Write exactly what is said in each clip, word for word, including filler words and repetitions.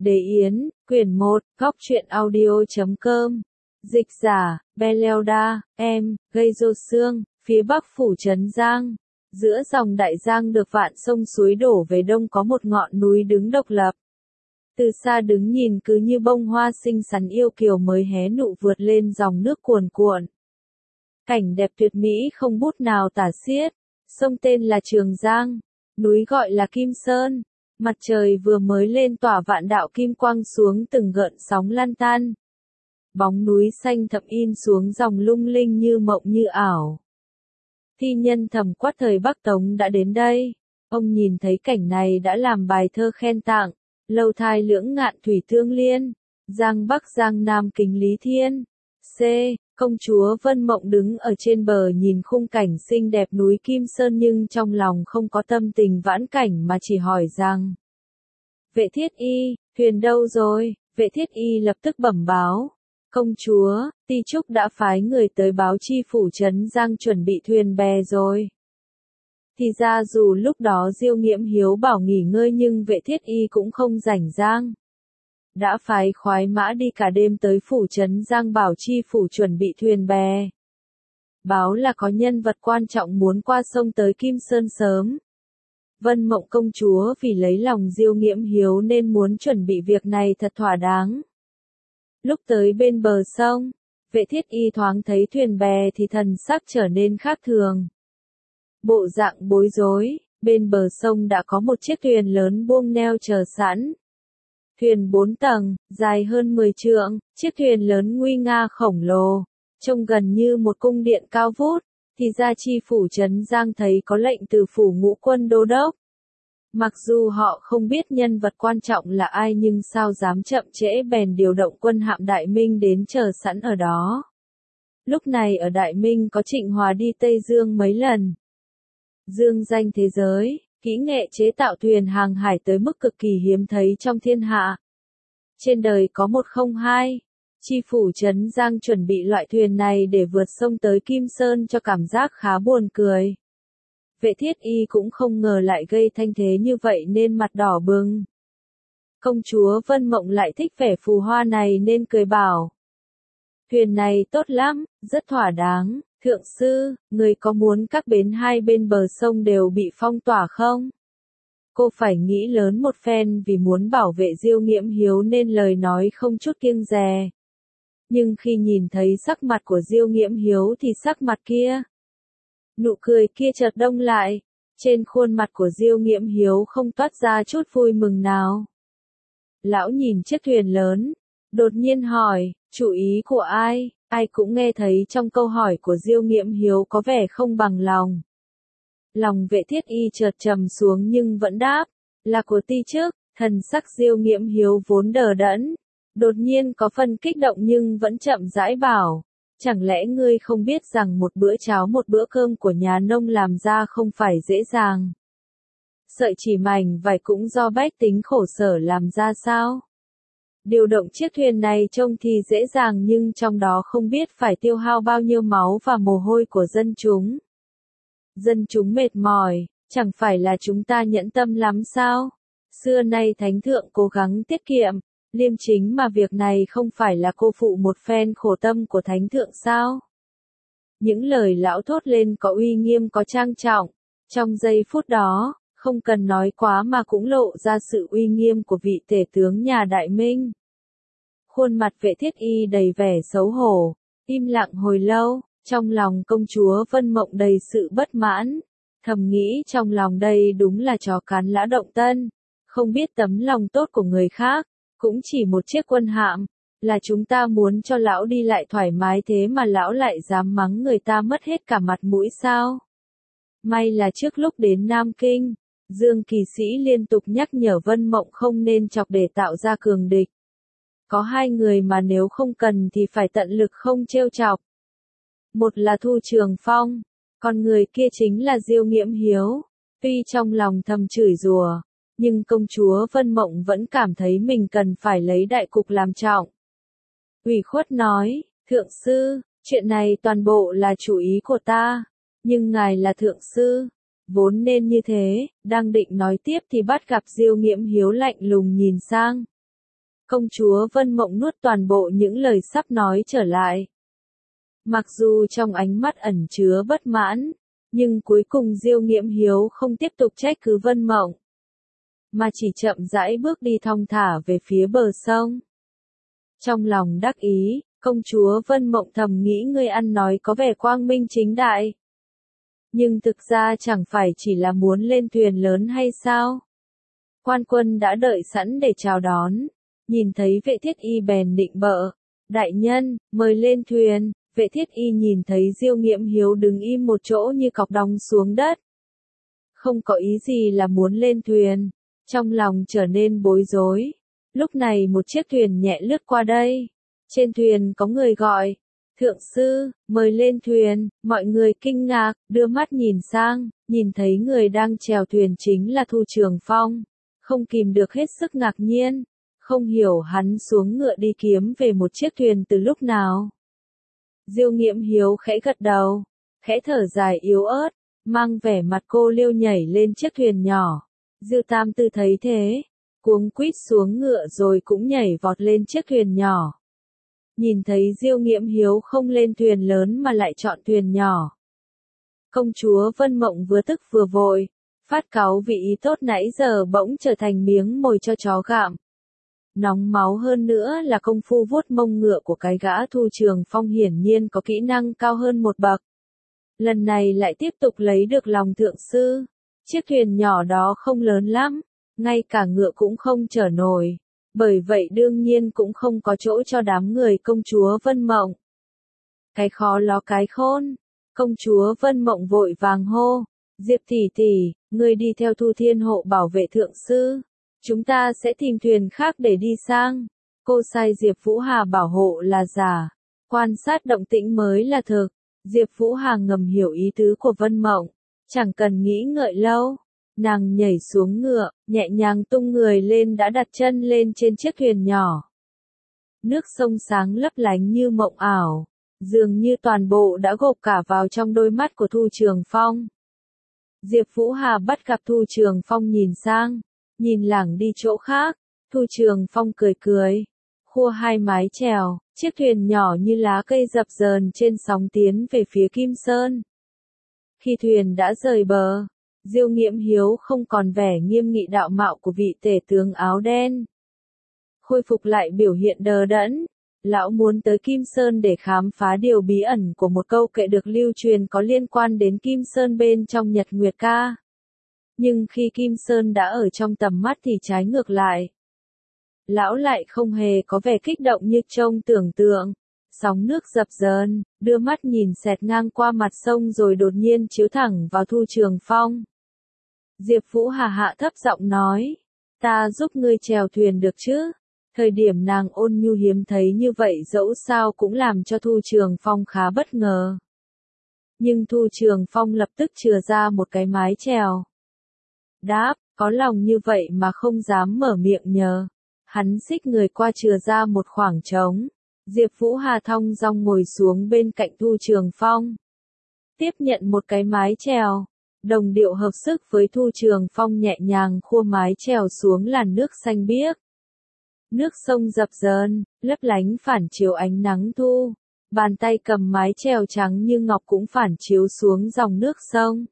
Đế Yến, quyển một, góc truyện audio chấm com. Dịch giả, Belelda, em, gây rô xương, phía bắc phủ Trấn Giang. Giữa dòng đại giang được vạn sông suối đổ về đông có một ngọn núi đứng độc lập. Từ xa đứng nhìn cứ như bông hoa xinh xắn yêu kiều mới hé nụ vượt lên dòng nước cuồn cuộn. Cảnh đẹp tuyệt mỹ không bút nào tả xiết. Sông tên là Trường Giang, núi gọi là Kim Sơn. Mặt trời vừa mới lên tỏa vạn đạo kim quang xuống từng gợn sóng lan tan. Bóng núi xanh thẫm in xuống dòng lung linh như mộng như ảo. Thi nhân thầm quát thời Bắc Tống đã đến đây. Ông nhìn thấy cảnh này đã làm bài thơ khen tặng. Lâu thai lưỡng ngạn thủy thương liên. Giang Bắc Giang Nam kính Lý Thiên. C. Công chúa Vân Mộng đứng ở trên bờ nhìn khung cảnh xinh đẹp núi Kim Sơn nhưng trong lòng không có tâm tình vãn cảnh mà chỉ hỏi rằng: Vệ Thiết Y, thuyền đâu rồi? Vệ Thiết Y lập tức bẩm báo: Công chúa, Ti Trúc đã phái người tới báo chi phủ Trấn Giang chuẩn bị thuyền bè rồi. Thì ra dù lúc đó Diêu Nghiễm Hiếu bảo nghỉ ngơi nhưng Vệ Thiết Y cũng không rảnh rang. Đã phái khoái mã đi cả đêm tới phủ Trấn Giang bảo chi phủ chuẩn bị thuyền bè. Báo là có nhân vật quan trọng muốn qua sông tới Kim Sơn sớm. Vân Mộng công chúa vì lấy lòng Diêu Nghiễm Hiếu nên muốn chuẩn bị việc này thật thỏa đáng. Lúc tới bên bờ sông, Vệ Thiết Y thoáng thấy thuyền bè thì thần sắc trở nên khác thường. Bộ dạng bối rối, bên bờ sông đã có một chiếc thuyền lớn buông neo chờ sẵn. Thuyền bốn tầng, dài hơn mười trượng, chiếc thuyền lớn nguy nga khổng lồ, trông gần như một cung điện cao vút, thì ra chi phủ Trấn Giang thấy có lệnh từ phủ Ngũ Quân Đô Đốc. Mặc dù họ không biết nhân vật quan trọng là ai nhưng sao dám chậm trễ bèn điều động quân hạm Đại Minh đến chờ sẵn ở đó. Lúc này ở Đại Minh có Trịnh Hòa đi Tây Dương mấy lần. Dương danh thế giới, kỹ nghệ chế tạo thuyền hàng hải tới mức cực kỳ hiếm thấy trong thiên hạ. Trên đời có một không hai, chi phủ Trấn Giang chuẩn bị loại thuyền này để vượt sông tới Kim Sơn cho cảm giác khá buồn cười. Vệ Thiết Y cũng không ngờ lại gây thanh thế như vậy nên mặt đỏ bừng. Công chúa Vân Mộng lại thích vẻ phù hoa này nên cười bảo: Thuyền này tốt lắm, rất thỏa đáng. Thượng sư, người có muốn các bến hai bên bờ sông đều bị phong tỏa không? Cô phải nghĩ lớn một phen vì muốn bảo vệ Diêu Nghiễm Hiếu nên lời nói không chút kiêng dè. Nhưng khi nhìn thấy sắc mặt của Diêu Nghiễm Hiếu thì sắc mặt kia, nụ cười kia chợt đông lại, trên khuôn mặt của Diêu Nghiễm Hiếu không toát ra chút vui mừng nào. Lão nhìn chiếc thuyền lớn, đột nhiên hỏi: Chủ ý của ai? Ai cũng nghe thấy trong câu hỏi của Diêu Nghiễm Hiếu có vẻ không bằng lòng. Lòng Vệ Thiết Y chợt trầm xuống nhưng vẫn đáp: Là của Ti Trúc. Thần sắc Diêu Nghiễm Hiếu vốn đờ đẫn, đột nhiên có phần kích động nhưng vẫn chậm rãi bảo: Chẳng lẽ ngươi không biết rằng một bữa cháo một bữa cơm của nhà nông làm ra không phải dễ dàng? Sợi chỉ mảnh vải cũng do bách tính khổ sở làm ra sao? Điều động chiếc thuyền này trông thì dễ dàng nhưng trong đó không biết phải tiêu hao bao nhiêu máu và mồ hôi của dân chúng. Dân chúng mệt mỏi, chẳng phải là chúng ta nhẫn tâm lắm sao? Xưa nay thánh thượng cố gắng tiết kiệm, liêm chính mà việc này không phải là cô phụ một phen khổ tâm của thánh thượng sao? Những lời lão thốt lên có uy nghiêm có trang trọng, trong giây phút đó, không cần nói quá mà cũng lộ ra sự uy nghiêm của vị tể tướng nhà Đại Minh. Khuôn mặt Vệ Thiết Y đầy vẻ xấu hổ, im lặng hồi lâu, trong lòng công chúa Vân Mộng đầy sự bất mãn, thầm nghĩ trong lòng đây đúng là chó cắn lã động tân, không biết tấm lòng tốt của người khác, cũng chỉ một chiếc quân hạm, là chúng ta muốn cho lão đi lại thoải mái thế mà lão lại dám mắng người ta mất hết cả mặt mũi sao? May là trước lúc đến Nam Kinh, Dương Kỳ Sĩ liên tục nhắc nhở Vân Mộng không nên chọc để tạo ra cường địch. Có hai người mà nếu không cần thì phải tận lực không trêu chọc. Một là Thu Trường Phong, còn người kia chính là Diêu Nghiễm Hiếu. Tuy trong lòng thầm chửi rủa, nhưng công chúa Vân Mộng vẫn cảm thấy mình cần phải lấy đại cục làm trọng. Ủy khuất nói: Thượng sư, chuyện này toàn bộ là chủ ý của ta, nhưng ngài là thượng sư, vốn nên như thế. Đang định nói tiếp thì bắt gặp Diêu Nghiễm Hiếu lạnh lùng nhìn sang. Công chúa Vân Mộng nuốt toàn bộ những lời sắp nói trở lại. Mặc dù trong ánh mắt ẩn chứa bất mãn, nhưng cuối cùng Diêu Nghiễm Hiếu không tiếp tục trách cứ Vân Mộng, mà chỉ chậm rãi bước đi thong thả về phía bờ sông. Trong lòng đắc ý, công chúa Vân Mộng thầm nghĩ ngươi ăn nói có vẻ quang minh chính đại. Nhưng thực ra chẳng phải chỉ là muốn lên thuyền lớn hay sao? Quan quân đã đợi sẵn để chào đón, nhìn thấy Vệ Thiết Y bèn định bợ, đại nhân, mời lên thuyền. Vệ Thiết Y nhìn thấy Diêu Nghiễm Hiếu đứng im một chỗ như cọc đóng xuống đất. Không có ý gì là muốn lên thuyền, trong lòng trở nên bối rối. Lúc này một chiếc thuyền nhẹ lướt qua đây. Trên thuyền có người gọi, thượng sư, mời lên thuyền. Mọi người kinh ngạc, đưa mắt nhìn sang, nhìn thấy người đang chèo thuyền chính là Thu Trường Phong. Không kìm được hết sức ngạc nhiên, không hiểu hắn xuống ngựa đi kiếm về một chiếc thuyền từ lúc nào. Diêu Nghiễm Hiếu khẽ gật đầu, khẽ thở dài yếu ớt, mang vẻ mặt cô liêu nhảy lên chiếc thuyền nhỏ. Diêu Tam Tư thấy thế, cuống quýt xuống ngựa rồi cũng nhảy vọt lên chiếc thuyền nhỏ. Nhìn thấy Diêu Nghiễm Hiếu không lên thuyền lớn mà lại chọn thuyền nhỏ. Công chúa Vân Mộng vừa tức vừa vội, phát cáu vì ý tốt nãy giờ bỗng trở thành miếng mồi cho chó gặm. Nóng máu hơn nữa là công phu vuốt mông ngựa của cái gã Thu Trường Phong hiển nhiên có kỹ năng cao hơn một bậc. Lần này lại tiếp tục lấy được lòng thượng sư. Chiếc thuyền nhỏ đó không lớn lắm, ngay cả ngựa cũng không chở nổi. Bởi vậy đương nhiên cũng không có chỗ cho đám người công chúa Vân Mộng. Cái khó ló cái khôn. Công chúa Vân Mộng vội vàng hô, Diệp tỷ tỷ, ngươi đi theo Thu Thiên Hộ bảo vệ thượng sư. Chúng ta sẽ tìm thuyền khác để đi sang. Cô sai Diệp Vũ Hà bảo hộ là giả, quan sát động tĩnh mới là thực. Diệp Vũ Hà ngầm hiểu ý tứ của Vân Mộng, chẳng cần nghĩ ngợi lâu. Nàng nhảy xuống ngựa, nhẹ nhàng tung người lên đã đặt chân lên trên chiếc thuyền nhỏ. Nước sông sáng lấp lánh như mộng ảo, dường như toàn bộ đã gộp cả vào trong đôi mắt của Thu Trường Phong. Diệp Vũ Hà bắt gặp Thu Trường Phong nhìn sang, nhìn lảng đi chỗ khác. Thu Trường Phong cười cười, khua hai mái chèo, chiếc thuyền nhỏ như lá cây dập dờn trên sóng tiến về phía Kim Sơn. Khi thuyền đã rời bờ, Diêu Nghiễm Hiếu không còn vẻ nghiêm nghị đạo mạo của vị tể tướng áo đen. Khôi phục lại biểu hiện đờ đẫn. Lão muốn tới Kim Sơn để khám phá điều bí ẩn của một câu kệ được lưu truyền có liên quan đến Kim Sơn bên trong Nhật Nguyệt Ca. Nhưng khi Kim Sơn đã ở trong tầm mắt thì trái ngược lại. Lão lại không hề có vẻ kích động như trông tưởng tượng. Sóng nước dập dờn, đưa mắt nhìn xẹt ngang qua mặt sông rồi đột nhiên chiếu thẳng vào Thu Trường Phong. Diệp Vũ Hà hạ thấp giọng nói, ta giúp ngươi chèo thuyền được chứ? Thời điểm nàng ôn nhu hiếm thấy như vậy dẫu sao cũng làm cho Thu Trường Phong khá bất ngờ. Nhưng Thu Trường Phong lập tức chừa ra một cái mái chèo. Đáp, có lòng như vậy mà không dám mở miệng nhờ. Hắn xích người qua chừa ra một khoảng trống. Diệp Vũ Hà thong dong ngồi xuống bên cạnh Thu Trường Phong. Tiếp nhận một cái mái chèo. Đồng điệu hợp sức với Thu Trường Phong nhẹ nhàng khua mái chèo xuống làn nước xanh biếc. Nước sông dập dờn, lấp lánh phản chiếu ánh nắng thu. Bàn tay cầm mái chèo trắng như ngọc cũng phản chiếu xuống dòng nước sông.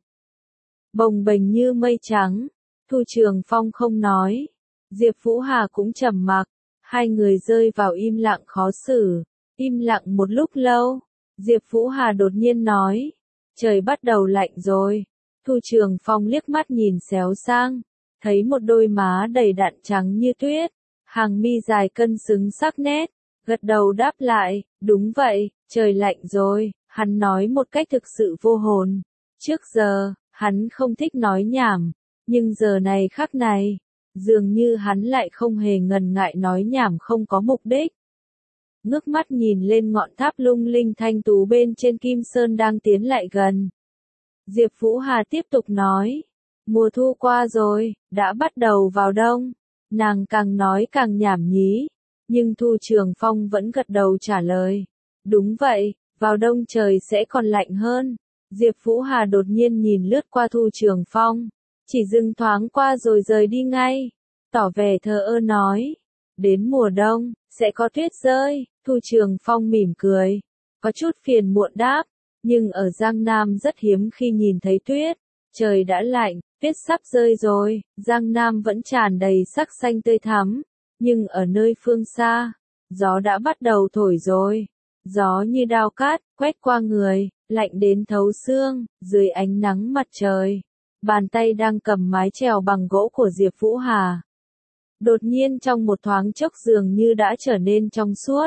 Bồng bềnh như mây trắng. Thu Trường Phong không nói. Diệp Vũ Hà cũng trầm mặc. Hai người rơi vào im lặng khó xử. Im lặng một lúc lâu. Diệp Vũ Hà đột nhiên nói. Trời bắt đầu lạnh rồi. Thu Trường Phong liếc mắt nhìn xéo sang. Thấy một đôi má đầy đặn trắng như tuyết. Hàng mi dài cân xứng sắc nét. Gật đầu đáp lại. Đúng vậy, trời lạnh rồi. Hắn nói một cách thực sự vô hồn. Trước giờ, hắn không thích nói nhảm. Nhưng giờ này khắc này. Dường như hắn lại không hề ngần ngại nói nhảm không có mục đích. Ngước mắt nhìn lên ngọn tháp lung linh thanh tú bên trên Kim Sơn đang tiến lại gần. Diệp Vũ Hà tiếp tục nói. Mùa thu qua rồi, đã bắt đầu vào đông. Nàng càng nói càng nhảm nhí. Nhưng Thu Trường Phong vẫn gật đầu trả lời. Đúng vậy, vào đông trời sẽ còn lạnh hơn. Diệp Vũ Hà đột nhiên nhìn lướt qua Thu Trường Phong. Chỉ dừng thoáng qua rồi rời đi ngay. Tỏ vẻ thờ ơ nói. Đến mùa đông, sẽ có tuyết rơi, Thu Trường Phong mỉm cười. Có chút phiền muộn đáp, nhưng ở Giang Nam rất hiếm khi nhìn thấy tuyết. Trời đã lạnh, tuyết sắp rơi rồi, Giang Nam vẫn tràn đầy sắc xanh tươi thắm. Nhưng ở nơi phương xa, gió đã bắt đầu thổi rồi. Gió như đao cát, quét qua người, lạnh đến thấu xương, dưới ánh nắng mặt trời. Bàn tay đang cầm mái chèo bằng gỗ của Diệp Vũ Hà. Đột nhiên trong một thoáng chốc dường như đã trở nên trong suốt.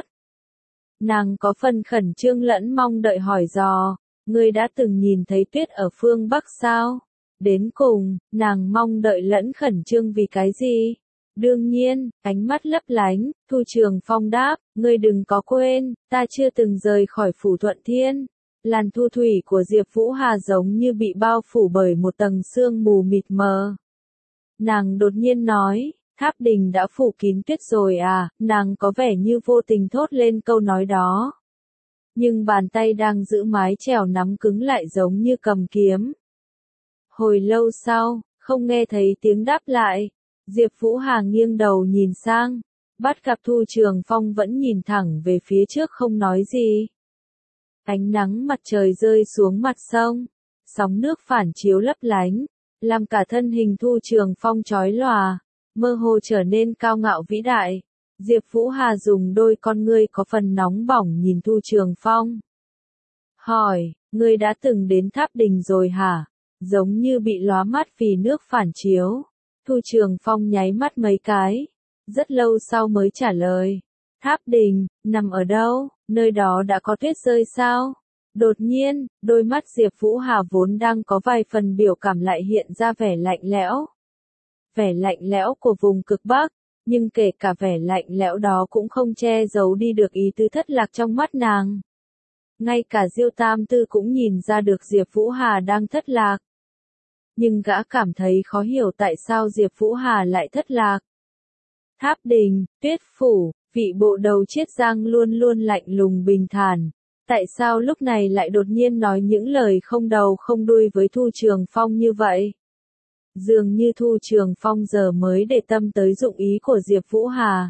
Nàng có phần khẩn trương lẫn mong đợi hỏi dò, ngươi đã từng nhìn thấy tuyết ở phương Bắc sao? Đến cùng, nàng mong đợi lẫn khẩn trương vì cái gì? Đương nhiên, ánh mắt lấp lánh, Thu Trường Phong đáp, ngươi đừng có quên, ta chưa từng rời khỏi phủ Thuận Thiên. Làn thu thủy của Diệp Vũ Hà giống như bị bao phủ bởi một tầng sương mù mịt mờ. Nàng đột nhiên nói, Tháp Đình đã phủ kín tuyết rồi à, nàng có vẻ như vô tình thốt lên câu nói đó. Nhưng bàn tay đang giữ mái chèo nắm cứng lại giống như cầm kiếm. Hồi lâu sau, không nghe thấy tiếng đáp lại. Diệp Vũ Hà nghiêng đầu nhìn sang, bắt gặp Thu Trường Phong vẫn nhìn thẳng về phía trước không nói gì. Ánh nắng mặt trời rơi xuống mặt sông, sóng nước phản chiếu lấp lánh, làm cả thân hình Thu Trường Phong chói lòa, mơ hồ trở nên cao ngạo vĩ đại. Diệp Vũ Hà dùng đôi con ngươi có phần nóng bỏng nhìn Thu Trường Phong. Hỏi, ngươi đã từng đến Tháp Đình rồi hả? Giống như bị lóa mắt vì nước phản chiếu. Thu Trường Phong nháy mắt mấy cái, rất lâu sau mới trả lời. Tháp Đình, nằm ở đâu, nơi đó đã có tuyết rơi sao? Đột nhiên, đôi mắt Diệp Vũ Hà vốn đang có vài phần biểu cảm lại hiện ra vẻ lạnh lẽo. Vẻ lạnh lẽo của vùng cực Bắc, nhưng kể cả vẻ lạnh lẽo đó cũng không che giấu đi được ý tứ thất lạc trong mắt nàng. Ngay cả Diêu Tam Tư cũng nhìn ra được Diệp Vũ Hà đang thất lạc. Nhưng gã cảm thấy khó hiểu tại sao Diệp Vũ Hà lại thất lạc. Tháp Đình, Tuyết Phủ, vị bộ đầu Chiết Giang luôn luôn lạnh lùng bình thản. Tại sao lúc này lại đột nhiên nói những lời không đầu không đuôi với Thu Trường Phong như vậy? Dường như Thu Trường Phong giờ mới để tâm tới dụng ý của Diệp Vũ Hà.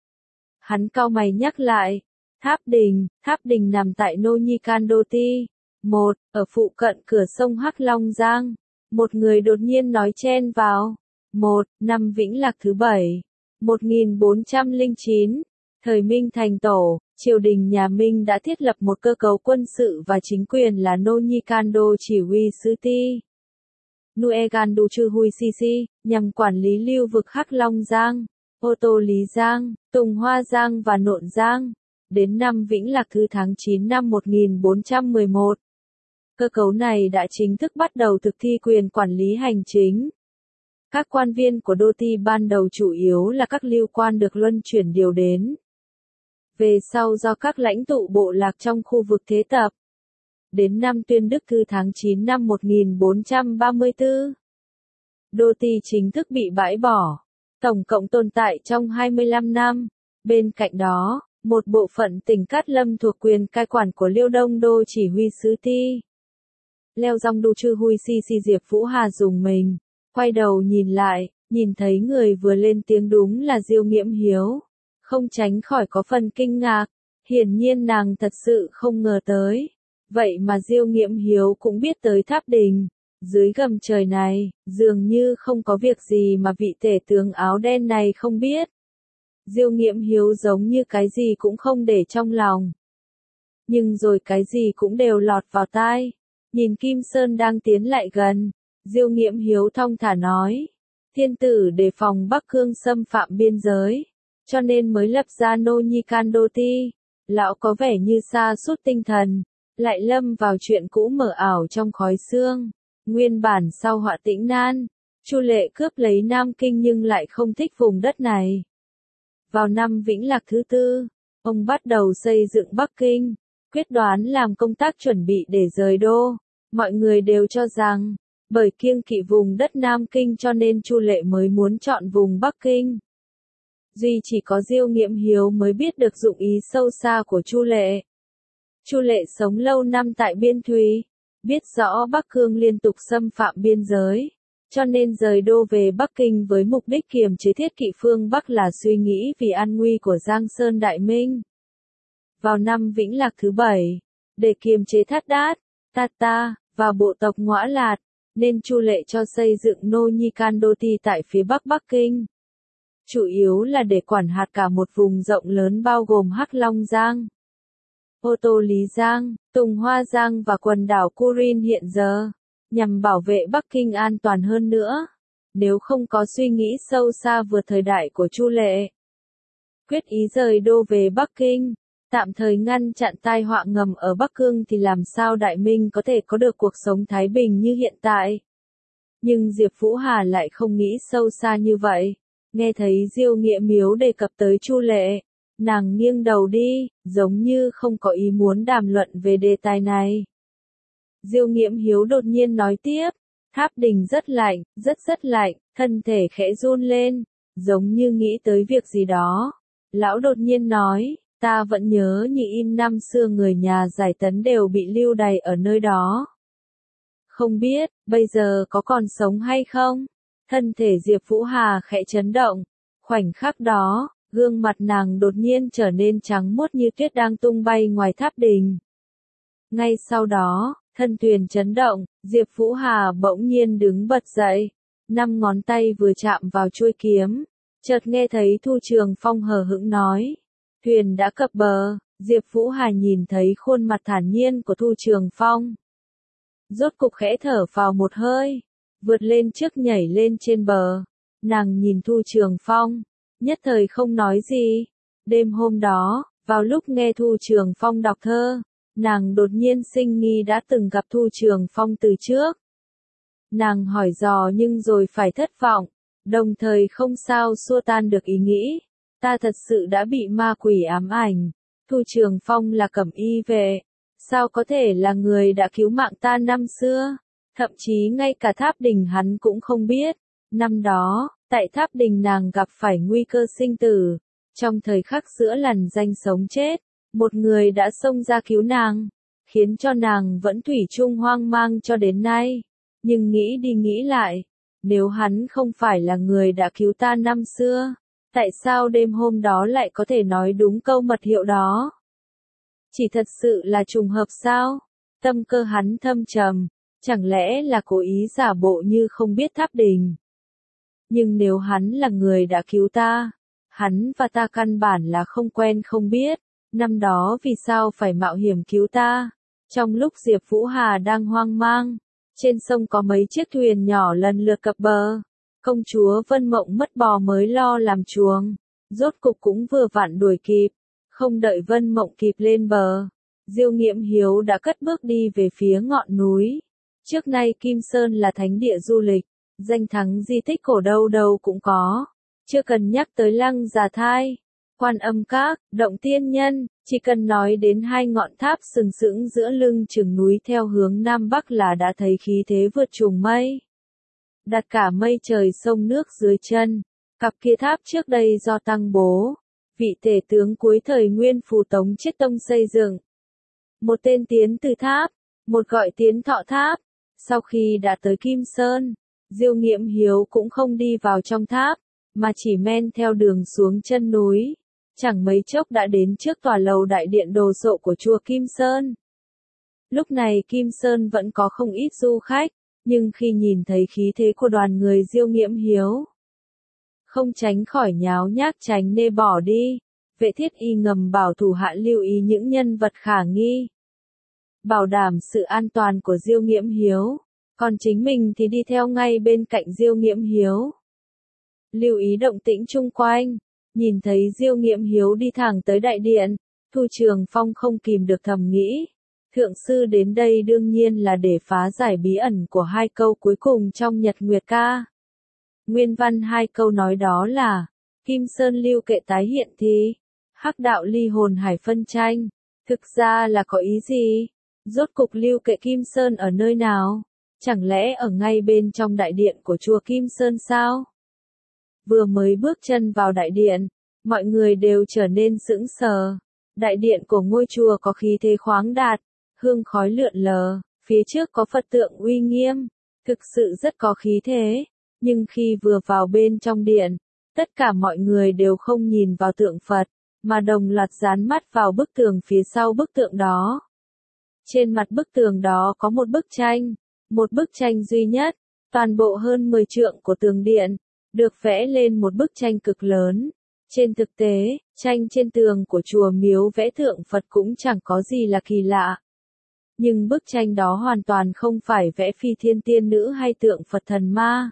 Hắn cau mày nhắc lại. Tháp Đình, Tháp Đình nằm tại Nô Nhi Can Đô Ti. Một, ở phụ cận cửa sông Hắc Long Giang. Một người đột nhiên nói chen vào. Một, năm Vĩnh Lạc thứ bảy. một nghìn bốn trăm lẻ chín. Thời Minh thành tổ, triều đình nhà Minh đã thiết lập một cơ cấu quân sự và chính quyền là Nô Nhi Can Đô chỉ huy sứ ti. Nue Gan Du Chư Hui Si Si, nhằm quản lý lưu vực Hắc Long Giang, Ô Tô Lý Giang, Tùng Hoa Giang và Nộn Giang. Đến năm Vĩnh Lạc thứ tháng chín năm một nghìn bốn trăm mười một. Cơ cấu này đã chính thức bắt đầu thực thi quyền quản lý hành chính. Các quan viên của Đô Ti ban đầu chủ yếu là các lưu quan được luân chuyển điều đến. Về sau do các lãnh tụ bộ lạc trong khu vực thế tập. Đến năm Tuyên Đức thứ tháng chín năm một nghìn bốn trăm ba mươi tư. Đô Ti chính thức bị bãi bỏ. Tổng cộng tồn tại trong hai mươi lăm năm. Bên cạnh đó, một bộ phận tỉnh Cát Lâm thuộc quyền cai quản của Liêu Đông Đô chỉ huy sứ ti. Leo Dong Du Chư Hui Si Si Diệp Vũ Hà dùng mình, quay đầu nhìn lại, nhìn thấy người vừa lên tiếng đúng là Diêu Nghiễm Hiếu. Không tránh khỏi có phần kinh ngạc, hiển nhiên nàng thật sự không ngờ tới. Vậy mà Diêu Nghiễm Hiếu cũng biết tới Tháp Đình. Dưới gầm trời này, dường như không có việc gì mà vị tể tướng áo đen này không biết. Diêu Nghiễm Hiếu giống như cái gì cũng không để trong lòng. Nhưng rồi cái gì cũng đều lọt vào tai. Nhìn Kim Sơn đang tiến lại gần, Diêu Nghiễm Hiếu thong thả nói. Thiên tử đề phòng Bắc Cương xâm phạm biên giới, cho nên mới lập ra Nô Nhi Can Đô Ti. Lão có vẻ như sa sút tinh thần, lại lâm vào chuyện cũ mờ ảo trong khói sương. Nguyên bản sau họa Tĩnh Nan, Chu Lệ cướp lấy Nam Kinh nhưng lại không thích vùng đất này. Vào năm Vĩnh Lạc thứ tư, ông bắt đầu xây dựng Bắc Kinh, quyết đoán làm công tác chuẩn bị để rời đô. Mọi người đều cho rằng, bởi kiêng kỵ vùng đất Nam Kinh cho nên Chu Lệ mới muốn chọn vùng Bắc Kinh. Duy chỉ có Diêu Nghiễm Hiếu mới biết được dụng ý sâu xa của Chu Lệ. Chu Lệ sống lâu năm tại Biên Thùy, biết rõ Bắc Cương liên tục xâm phạm biên giới, cho nên rời đô về Bắc Kinh với mục đích kiềm chế Thiết Kỵ phương Bắc là suy nghĩ vì an nguy của Giang Sơn Đại Minh. Vào năm Vĩnh Lạc thứ bảy, để kiềm chế Thát Đát, Tata, và bộ tộc Ngõa Lạt, nên Chu Lệ cho xây dựng Nô Nhi Can Đô Ti tại phía Bắc Bắc Kinh. Chủ yếu là để quản hạt cả một vùng rộng lớn bao gồm Hắc Long Giang, Ô Tô Lý Giang, Tùng Hoa Giang và quần đảo Kurin hiện giờ, nhằm bảo vệ Bắc Kinh an toàn hơn nữa. Nếu không có suy nghĩ sâu xa vượt thời đại của Chu Lệ, quyết ý rời đô về Bắc Kinh, tạm thời ngăn chặn tai họa ngầm ở Bắc Cương thì làm sao Đại Minh có thể có được cuộc sống thái bình như hiện tại. Nhưng Diệp Vũ Hà lại không nghĩ sâu xa như vậy. Nghe thấy Diêu Nghĩa Miếu đề cập tới Chu Lệ, nàng nghiêng đầu đi, giống như không có ý muốn đàm luận về đề tài này. Diêu Nghiễm Hiếu đột nhiên nói tiếp, Tháp Đình rất lạnh, rất rất lạnh, thân thể khẽ run lên, giống như nghĩ tới việc gì đó. Lão đột nhiên nói, ta vẫn nhớ Nhị Im năm xưa người nhà Giải Tấn đều bị lưu đày ở nơi đó. Không biết, bây giờ có còn sống hay không? Thân thể Diệp Vũ Hà khẽ chấn động. Khoảnh khắc đó, gương mặt nàng đột nhiên trở nên trắng muốt như tuyết đang tung bay ngoài Tháp Đình. Ngay sau đó, thân thuyền chấn động, Diệp Vũ Hà bỗng nhiên đứng bật dậy. Năm ngón tay vừa chạm vào chuôi kiếm. Chợt nghe thấy Thu Trường Phong hờ hững nói. Thuyền đã cập bờ, Diệp Vũ Hà nhìn thấy khuôn mặt thản nhiên của Thu Trường Phong. Rốt cục khẽ thở vào một hơi, vượt lên trước nhảy lên trên bờ. Nàng nhìn Thu Trường Phong, nhất thời không nói gì. Đêm hôm đó, vào lúc nghe Thu Trường Phong đọc thơ, nàng đột nhiên sinh nghi đã từng gặp Thu Trường Phong từ trước. Nàng hỏi dò nhưng rồi phải thất vọng, đồng thời không sao xua tan được ý nghĩ. Ta thật sự đã bị ma quỷ ám ảnh. Thu Trường Phong là cẩm y vệ, sao có thể là người đã cứu mạng ta năm xưa? Thậm chí ngay cả Tháp Đình hắn cũng không biết. Năm đó, tại Tháp Đình nàng gặp phải nguy cơ sinh tử. Trong thời khắc giữa lằn danh sống chết, một người đã xông ra cứu nàng, khiến cho nàng vẫn thủy chung hoang mang cho đến nay. Nhưng nghĩ đi nghĩ lại, nếu hắn không phải là người đã cứu ta năm xưa, tại sao đêm hôm đó lại có thể nói đúng câu mật hiệu đó? Chỉ thật sự là trùng hợp sao? Tâm cơ hắn thâm trầm, chẳng lẽ là cố ý giả bộ như không biết Tháp Đình? Nhưng nếu hắn là người đã cứu ta, hắn và ta căn bản là không quen không biết, năm đó vì sao phải mạo hiểm cứu ta? Trong lúc Diệp Vũ Hà đang hoang mang, trên sông có mấy chiếc thuyền nhỏ lần lượt cập bờ. Công chúa Vân Mộng mất bò mới lo làm chuồng, rốt cục cũng vừa vặn đuổi kịp, không đợi Vân Mộng kịp lên bờ, Diêu Nghiễm Hiếu đã cất bước đi về phía ngọn núi. Trước nay Kim Sơn là thánh địa du lịch, danh thắng di tích cổ đâu đâu cũng có, chưa cần nhắc tới Lăng Già Thai, Quan Âm Các, Động Tiên Nhân, chỉ cần nói đến hai ngọn tháp sừng sững giữa lưng chừng núi theo hướng Nam Bắc là đã thấy khí thế vượt trùng mây. Đặt cả mây trời sông nước dưới chân, cặp kia tháp trước đây do Tăng Bố, vị tể tướng cuối thời Nguyên Phù Tống Chiết Tông xây dựng. Một tên tiến từ tháp, một gọi tiến Thọ Tháp. Sau khi đã tới Kim Sơn, Diêu Nghiễm Hiếu cũng không đi vào trong tháp, mà chỉ men theo đường xuống chân núi. Chẳng mấy chốc đã đến trước tòa lầu đại điện đồ sộ của chùa Kim Sơn. Lúc này Kim Sơn vẫn có không ít du khách, nhưng khi nhìn thấy khí thế của đoàn người Diêu Nghiễm Hiếu, không tránh khỏi nháo nhác tránh nê bỏ đi. Vệ Thiết Y ngầm bảo thủ hạ lưu ý những nhân vật khả nghi, bảo đảm sự an toàn của Diêu Nghiễm Hiếu, còn chính mình thì đi theo ngay bên cạnh Diêu Nghiễm Hiếu. Lưu ý động tĩnh chung quanh, nhìn thấy Diêu Nghiễm Hiếu đi thẳng tới đại điện, Thu Trường Phong không kìm được thầm nghĩ. Thượng sư đến đây đương nhiên là để phá giải bí ẩn của hai câu cuối cùng trong Nhật Nguyệt Ca. Nguyên văn hai câu nói đó là, Kim Sơn lưu kệ tái hiện thì, hắc đạo ly hồn hải phân tranh. Thực ra là có ý gì? Rốt cục lưu kệ Kim Sơn ở nơi nào? Chẳng lẽ ở ngay bên trong đại điện của chùa Kim Sơn sao? Vừa mới bước chân vào đại điện, mọi người đều trở nên sững sờ. Đại điện của ngôi chùa có khí thế khoáng đạt, hương khói lượn lờ, phía trước có Phật tượng uy nghiêm, thực sự rất có khí thế, nhưng khi vừa vào bên trong điện, tất cả mọi người đều không nhìn vào tượng Phật, mà đồng loạt dán mắt vào bức tường phía sau bức tượng đó. Trên mặt bức tường đó có một bức tranh, một bức tranh duy nhất, toàn bộ hơn mười trượng của tường điện, được vẽ lên một bức tranh cực lớn. Trên thực tế, tranh trên tường của chùa miếu vẽ tượng Phật cũng chẳng có gì là kỳ lạ. Nhưng bức tranh đó hoàn toàn không phải vẽ phi thiên tiên nữ hay tượng Phật thần ma,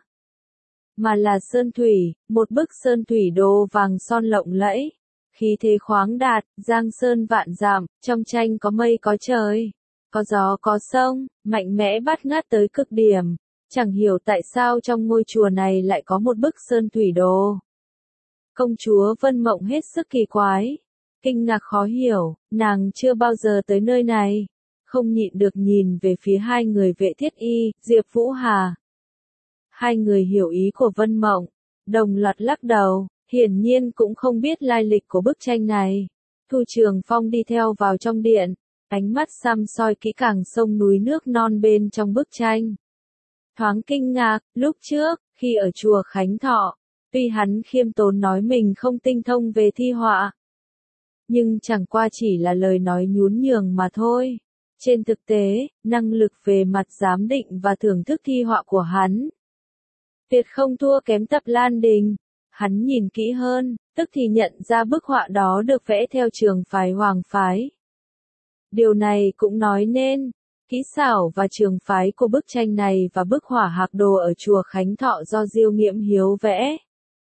mà là sơn thủy, một bức sơn thủy đồ vàng son lộng lẫy, khí thế khoáng đạt, giang sơn vạn dặm, trong tranh có mây có trời, có gió có sông, mạnh mẽ bát ngát tới cực điểm. Chẳng hiểu tại sao trong ngôi chùa này lại có một bức sơn thủy đồ. Công chúa Vân Mộng hết sức kỳ quái, kinh ngạc khó hiểu, nàng chưa bao giờ tới nơi này, không nhịn được nhìn về phía hai người vệ thiết y, Diệp Vũ Hà. Hai người hiểu ý của Vân Mộng, đồng loạt lắc đầu, hiển nhiên cũng không biết lai lịch của bức tranh này. Thu Trường Phong đi theo vào trong điện, ánh mắt săm soi kỹ càng sông núi nước non bên trong bức tranh. Thoáng kinh ngạc, lúc trước, khi ở chùa Khánh Thọ, tuy hắn khiêm tốn nói mình không tinh thông về thi họa, nhưng chẳng qua chỉ là lời nói nhún nhường mà thôi. Trên thực tế, năng lực về mặt giám định và thưởng thức thi họa của hắn tuyệt không thua kém Tập Lan Đình. Hắn nhìn kỹ hơn, tức thì nhận ra bức họa đó được vẽ theo trường phái Hoàng phái. Điều này cũng nói nên, kỹ xảo và trường phái của bức tranh này và bức hỏa hạc đồ ở chùa Khánh Thọ do Diêu Nghiễm Hiếu vẽ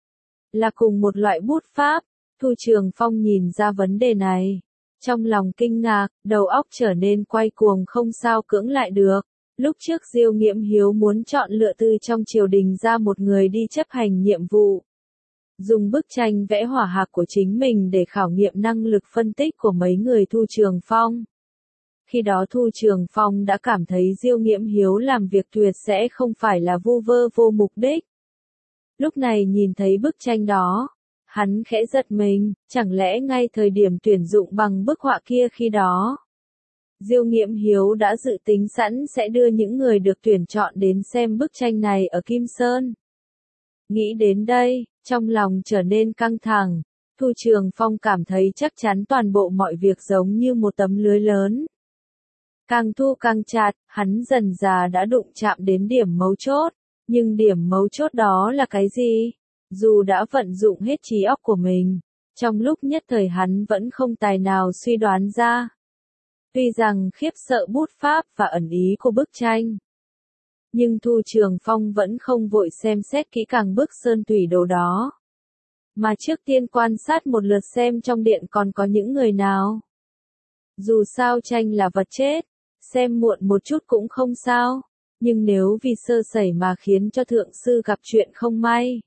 là cùng một loại bút pháp. Thu Trường Phong nhìn ra vấn đề này, trong lòng kinh ngạc, đầu óc trở nên quay cuồng không sao cưỡng lại được. Lúc trước Diêu Nghiễm Hiếu muốn chọn lựa từ trong triều đình ra một người đi chấp hành nhiệm vụ, dùng bức tranh vẽ hỏa hạc của chính mình để khảo nghiệm năng lực phân tích của mấy người Thu Trường Phong. Khi đó Thu Trường Phong đã cảm thấy Diêu Nghiễm Hiếu làm việc tuyệt sẽ không phải là vu vơ vô mục đích. Lúc này nhìn thấy bức tranh đó, hắn khẽ giật mình, chẳng lẽ ngay thời điểm tuyển dụng bằng bức họa kia khi đó, Diêu Nghiễm Hiếu đã dự tính sẵn sẽ đưa những người được tuyển chọn đến xem bức tranh này ở Kim Sơn. Nghĩ đến đây, trong lòng trở nên căng thẳng, Thu Trường Phong cảm thấy chắc chắn toàn bộ mọi việc giống như một tấm lưới lớn. Càng thu càng chặt, hắn dần dà đã đụng chạm đến điểm mấu chốt, nhưng điểm mấu chốt đó là cái gì? Dù đã vận dụng hết trí óc của mình, trong lúc nhất thời hắn vẫn không tài nào suy đoán ra. Tuy rằng khiếp sợ bút pháp và ẩn ý của bức tranh, nhưng Thu Trường Phong vẫn không vội xem xét kỹ càng bức sơn thủy đồ đó, mà trước tiên quan sát một lượt xem trong điện còn có những người nào. Dù sao tranh là vật chết, xem muộn một chút cũng không sao, nhưng nếu vì sơ sẩy mà khiến cho thượng sư gặp chuyện không may,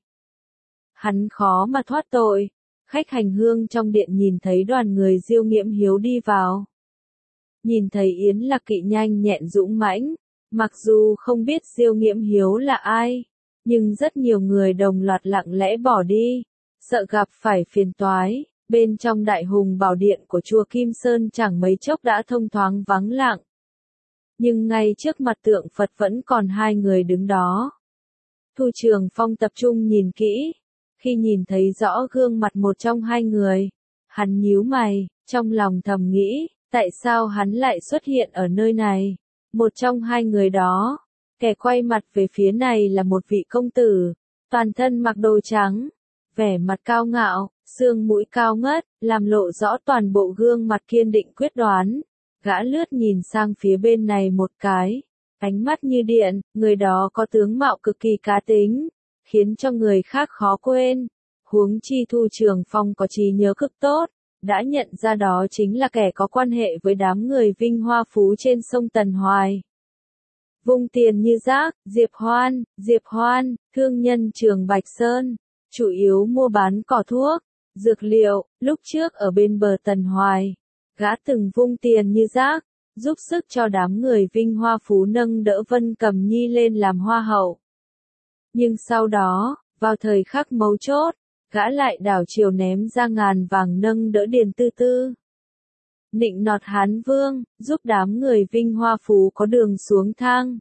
hắn khó mà thoát tội. Khách hành hương trong điện nhìn thấy đoàn người Diêu Nghiễm Hiếu đi vào. Nhìn thấy Yến Lạc Kỵ nhanh nhẹn dũng mãnh, mặc dù không biết Diêu Nghiễm Hiếu là ai, nhưng rất nhiều người đồng loạt lặng lẽ bỏ đi, sợ gặp phải phiền toái. Bên trong Đại Hùng Bảo Điện của chùa Kim Sơn chẳng mấy chốc đã thông thoáng vắng lặng. Nhưng ngay trước mặt tượng Phật vẫn còn hai người đứng đó. Thu Trường Phong tập trung nhìn kỹ, khi nhìn thấy rõ gương mặt một trong hai người, hắn nhíu mày, trong lòng thầm nghĩ, tại sao hắn lại xuất hiện ở nơi này? Một trong hai người đó, kẻ quay mặt về phía này là một vị công tử, toàn thân mặc đồ trắng, vẻ mặt cao ngạo, xương mũi cao ngất, làm lộ rõ toàn bộ gương mặt kiên định quyết đoán. Gã lướt nhìn sang phía bên này một cái, ánh mắt như điện, người đó có tướng mạo cực kỳ cá tính, khiến cho người khác khó quên. Huống chi Thu Trường Phong có trí nhớ cực tốt, đã nhận ra đó chính là kẻ có quan hệ với đám người Vinh Hoa Phú trên sông Tần Hoài. Vung tiền như rác, Diệp Hoan, Diệp Hoan, thương nhân Trường Bạch Sơn, chủ yếu mua bán cỏ thuốc, dược liệu. Lúc trước ở bên bờ Tần Hoài, gã từng vung tiền như rác, giúp sức cho đám người Vinh Hoa Phú nâng đỡ Vân Cầm Nhi lên làm hoa hậu. Nhưng sau đó, vào thời khắc mấu chốt, gã lại đảo chiều ném ra ngàn vàng nâng đỡ Điền Tư Tư. Nịnh nọt Hán Vương, giúp đám người Vinh Hoa Phú có đường xuống thang.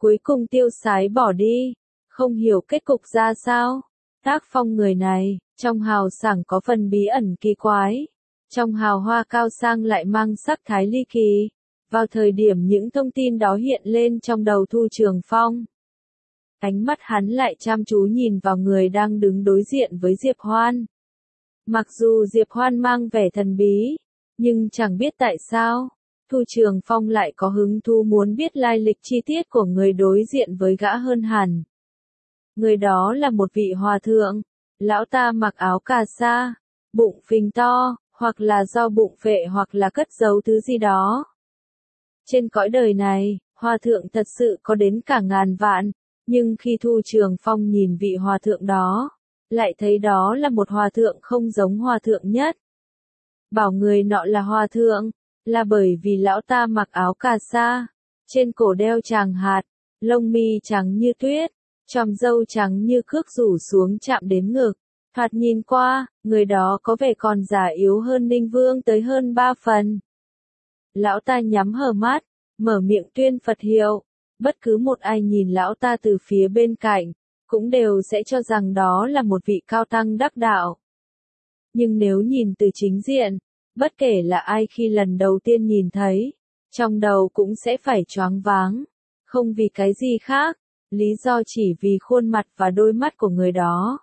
cuối cùng tiêu sái bỏ đi, không hiểu kết cục ra sao. Tác phong người này, trong hào sảng có phần bí ẩn kỳ quái, trong hào hoa cao sang lại mang sắc thái ly kỳ. Vào thời điểm những thông tin đó hiện lên trong đầu Thu Trường Phong, ánh mắt hắn lại chăm chú nhìn vào người đang đứng đối diện với Diệp Hoan. Mặc dù Diệp Hoan mang vẻ thần bí, nhưng chẳng biết tại sao, Thu Trường Phong lại có hứng thú muốn biết lai lịch chi tiết của người đối diện với gã hơn hẳn. Người đó là một vị hòa thượng, lão ta mặc áo cà sa, bụng phình to, hoặc là do bụng phệ hoặc là cất giấu thứ gì đó. Trên cõi đời này, hòa thượng thật sự có đến cả ngàn vạn, nhưng khi Thu Trường Phong nhìn vị hòa thượng đó, lại thấy đó là một hòa thượng không giống hòa thượng nhất. Bảo người nọ là hòa thượng, là bởi vì lão ta mặc áo cà sa, trên cổ đeo tràng hạt, lông mi trắng như tuyết, chòm râu trắng như cước rủ xuống chạm đến ngực. Thoạt nhìn qua, người đó có vẻ còn già yếu hơn Ninh Vương tới hơn ba phần. Lão ta nhắm hờ mắt, mở miệng tuyên Phật hiệu. Bất cứ một ai nhìn lão ta từ phía bên cạnh, cũng đều sẽ cho rằng đó là một vị cao tăng đắc đạo. Nhưng nếu nhìn từ chính diện, bất kể là ai khi lần đầu tiên nhìn thấy, trong đầu cũng sẽ phải choáng váng. Không vì cái gì khác, lý do chỉ vì khuôn mặt và đôi mắt của người đó.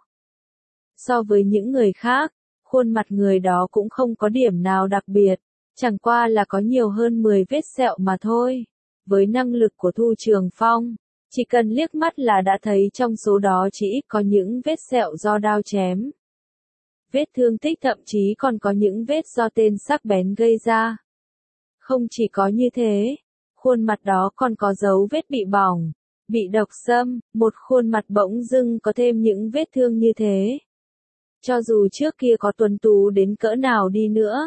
So với những người khác, khuôn mặt người đó cũng không có điểm nào đặc biệt, chẳng qua là có nhiều hơn mười vết sẹo mà thôi. Với năng lực của Thu Trường Phong, chỉ cần liếc mắt là đã thấy trong số đó chỉ ít có những vết sẹo do đao chém. Vết thương tích thậm chí còn có những vết do tên sắc bén gây ra. Không chỉ có như thế, khuôn mặt đó còn có dấu vết bị bỏng, bị độc xâm, một khuôn mặt bỗng dưng có thêm những vết thương như thế. Cho dù trước kia có tuấn tú đến cỡ nào đi nữa,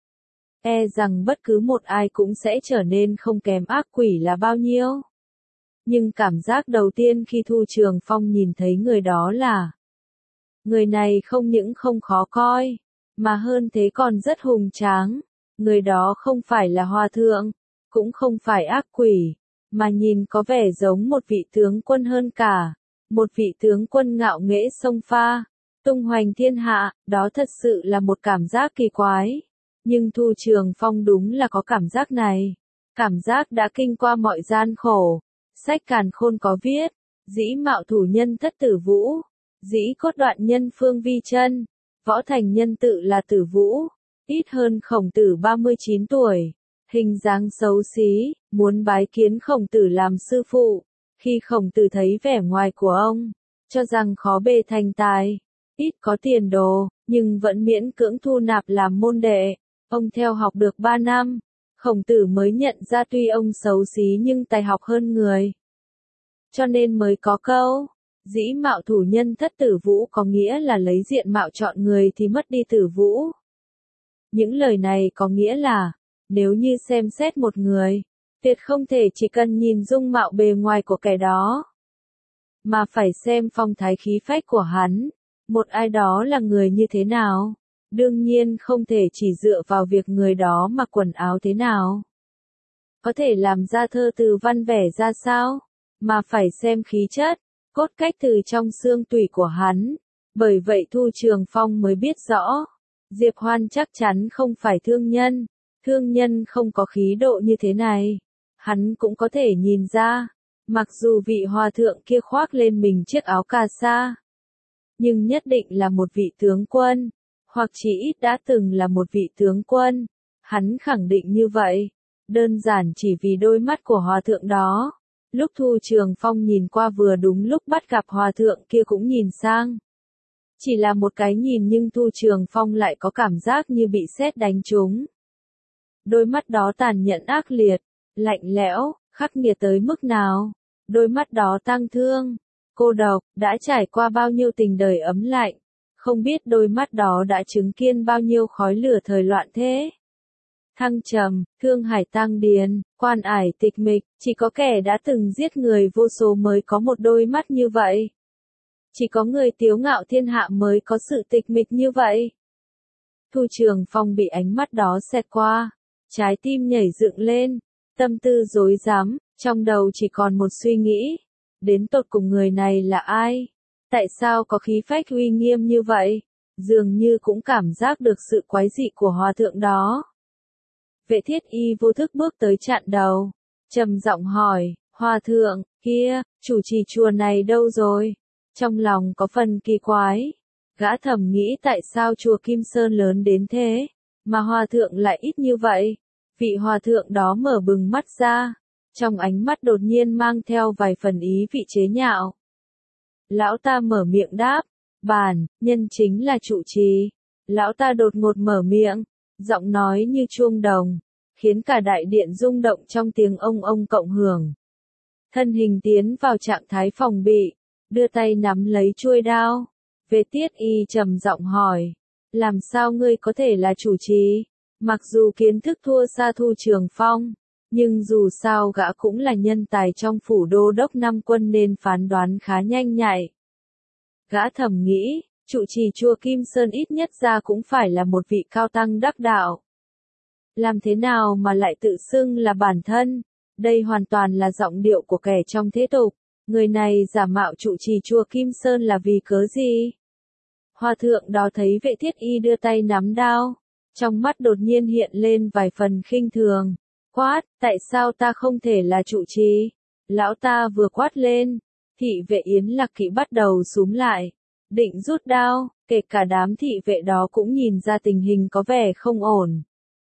e rằng bất cứ một ai cũng sẽ trở nên không kém ác quỷ là bao nhiêu. Nhưng cảm giác đầu tiên khi Thu Trường Phong nhìn thấy người đó là, người này không những không khó coi, mà hơn thế còn rất hùng tráng. Người đó không phải là hòa thượng, cũng không phải ác quỷ, mà nhìn có vẻ giống một vị tướng quân hơn cả, một vị tướng quân ngạo nghễ sông pha, tung hoành thiên hạ. Đó thật sự là một cảm giác kỳ quái. Nhưng Thu Trường Phong đúng là có cảm giác này. Cảm giác đã kinh qua mọi gian khổ. Sách Càn Khôn có viết, dĩ mạo thủ nhân thất tử vũ, dĩ cốt đoạn nhân phương vi chân, võ thành nhân tự là tử vũ, ít hơn Khổng Tử ba mươi chín tuổi, hình dáng xấu xí, muốn bái kiến Khổng Tử làm sư phụ. Khi Khổng Tử thấy vẻ ngoài của ông, cho rằng khó bề thành tài, ít có tiền đồ, nhưng vẫn miễn cưỡng thu nạp làm môn đệ. Ông theo học được ba năm, Khổng Tử mới nhận ra tuy ông xấu xí nhưng tài học hơn người. Cho nên mới có câu, dĩ mạo thủ nhân thất tử vũ, có nghĩa là lấy diện mạo chọn người thì mất đi tử vũ. Những lời này có nghĩa là, nếu như xem xét một người, tuyệt không thể chỉ cần nhìn dung mạo bề ngoài của kẻ đó, mà phải xem phong thái khí phách của hắn, một ai đó là người như thế nào. Đương nhiên không thể chỉ dựa vào việc người đó mặc quần áo thế nào, có thể làm ra thơ từ văn vẻ ra sao, mà phải xem khí chất, cốt cách từ trong xương tủy của hắn. Bởi vậy Thu Trường Phong mới biết rõ, Diệp Hoan chắc chắn không phải thương nhân, thương nhân không có khí độ như thế này. Hắn cũng có thể nhìn ra, mặc dù vị hòa thượng kia khoác lên mình chiếc áo cà sa, nhưng nhất định là một vị tướng quân, hoặc chỉ ít đã từng là một vị tướng quân. Hắn khẳng định như vậy, đơn giản chỉ vì đôi mắt của hòa thượng đó. Lúc Thu Trường Phong nhìn qua vừa đúng lúc bắt gặp hòa thượng kia cũng nhìn sang. Chỉ là một cái nhìn nhưng Thu Trường Phong lại có cảm giác như bị sét đánh trúng. Đôi mắt đó tàn nhẫn ác liệt, lạnh lẽo, khắc nghiệt tới mức nào. Đôi mắt đó tang thương, cô độc, đã trải qua bao nhiêu tình đời ấm lạnh. Không biết đôi mắt đó đã chứng kiến bao nhiêu khói lửa thời loạn thế. Thăng trầm, thương hải tang điền, quan ải tịch mịch, chỉ có kẻ đã từng giết người vô số mới có một đôi mắt như vậy. Chỉ có người tiếu ngạo thiên hạ mới có sự tịch mịch như vậy. Thu Trường Phong bị ánh mắt đó xẹt qua, trái tim nhảy dựng lên, tâm tư rối rắm, Trong đầu chỉ còn một suy nghĩ, đến tột cùng người này là ai? Tại sao có khí phách uy nghiêm như vậy? Dường như cũng cảm giác được sự quái dị của hòa thượng đó. Vệ Thiết Y vô thức bước tới chặn đầu, trầm giọng hỏi, hòa thượng, kia, chủ trì chùa này đâu rồi? Trong lòng có phần kỳ quái, gã thầm nghĩ tại sao chùa Kim Sơn lớn đến thế, mà hòa thượng lại ít như vậy. Vị hòa thượng đó mở bừng mắt ra, trong ánh mắt đột nhiên mang theo vài phần ý vị chế nhạo. Lão ta mở miệng đáp, bản, nhân chính là trụ trì. Lão ta đột ngột mở miệng, giọng nói như chuông đồng, khiến cả đại điện rung động trong tiếng ông ông cộng hưởng. Thân hình tiến vào trạng thái phòng bị, đưa tay nắm lấy chuôi đao. Vệ Tiết Y trầm giọng hỏi, làm sao ngươi có thể là chủ trì? Mặc dù kiến thức thua xa Thu Trường Phong, nhưng dù sao gã cũng là nhân tài trong phủ đô đốc năm quân nên phán đoán khá nhanh nhạy. Gã thầm nghĩ, trụ trì chùa Kim Sơn ít nhất ra cũng phải là một vị cao tăng đắc đạo. Làm thế nào mà lại tự xưng là bản thân? Đây hoàn toàn là giọng điệu của kẻ trong thế tục. Người này giả mạo trụ trì chùa Kim Sơn là vì cớ gì? Hòa thượng đó thấy Vệ Thiết Y đưa tay nắm đao, trong mắt đột nhiên hiện lên vài phần khinh thường. Quát, tại sao ta không thể là trụ trì? Lão ta vừa quát lên, thị vệ Yến Lạc Kỵ bắt đầu xúm lại, định rút đao, kể cả đám thị vệ đó cũng nhìn ra tình hình có vẻ không ổn.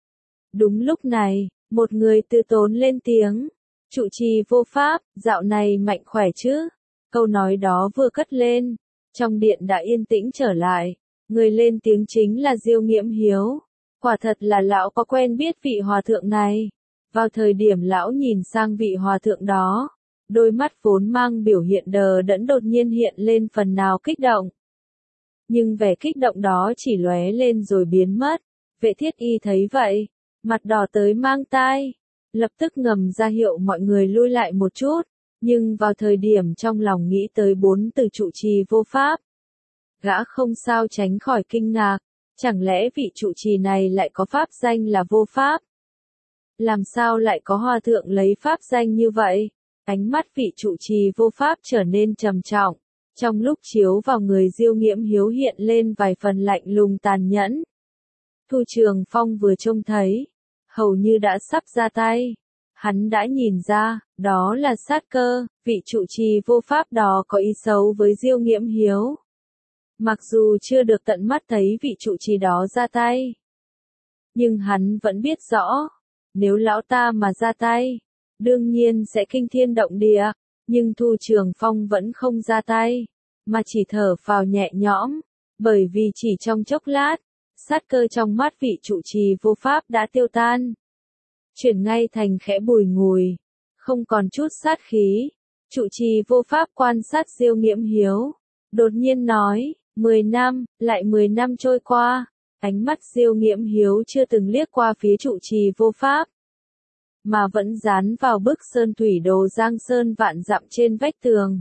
Đúng lúc này, một người từ tốn lên tiếng, trụ trì vô pháp, dạo này mạnh khỏe chứ? Câu nói đó vừa cất lên, trong điện đã yên tĩnh trở lại, người lên tiếng chính là Diêu Nghiễm Hiếu. Quả thật là lão có quen biết vị hòa thượng này. Vào thời điểm lão nhìn sang vị hòa thượng đó, đôi mắt vốn mang biểu hiện đờ đẫn đột nhiên hiện lên phần nào kích động. Nhưng vẻ kích động đó chỉ lóe lên rồi biến mất. Vệ Thiết Y thấy vậy, mặt đỏ tới mang tai, lập tức ngầm ra hiệu mọi người lui lại một chút, nhưng vào thời điểm trong lòng nghĩ tới bốn từ trụ trì vô pháp, gã không sao tránh khỏi kinh ngạc, chẳng lẽ vị trụ trì này lại có pháp danh là vô pháp? Làm sao lại có hòa thượng lấy pháp danh như vậy? Ánh mắt vị trụ trì vô pháp trở nên trầm trọng, trong lúc chiếu vào người Diêu Nghiễm Hiếu hiện lên vài phần lạnh lùng tàn nhẫn. Thu Trường Phong vừa trông thấy, hầu như đã sắp ra tay. Hắn đã nhìn ra, đó là sát cơ, vị trụ trì vô pháp đó có ý xấu với Diêu Nghiễm Hiếu. Mặc dù chưa được tận mắt thấy vị trụ trì đó ra tay, nhưng hắn vẫn biết rõ, nếu lão ta mà ra tay, đương nhiên sẽ kinh thiên động địa, nhưng Thu Trường Phong vẫn không ra tay, mà chỉ thở phào nhẹ nhõm, bởi vì chỉ trong chốc lát, sát cơ trong mắt vị trụ trì vô pháp đã tiêu tan, chuyển ngay thành khẽ bùi ngùi, không còn chút sát khí. Trụ trì vô pháp quan sát Diêu Nghiễm Hiếu, đột nhiên nói, mười năm, lại mười năm trôi qua, ánh mắt Diêu Nghiễm Hiếu chưa từng liếc qua phía trụ trì vô pháp, mà vẫn dán vào bức sơn thủy đồ Giang Sơn vạn dặm trên vách tường.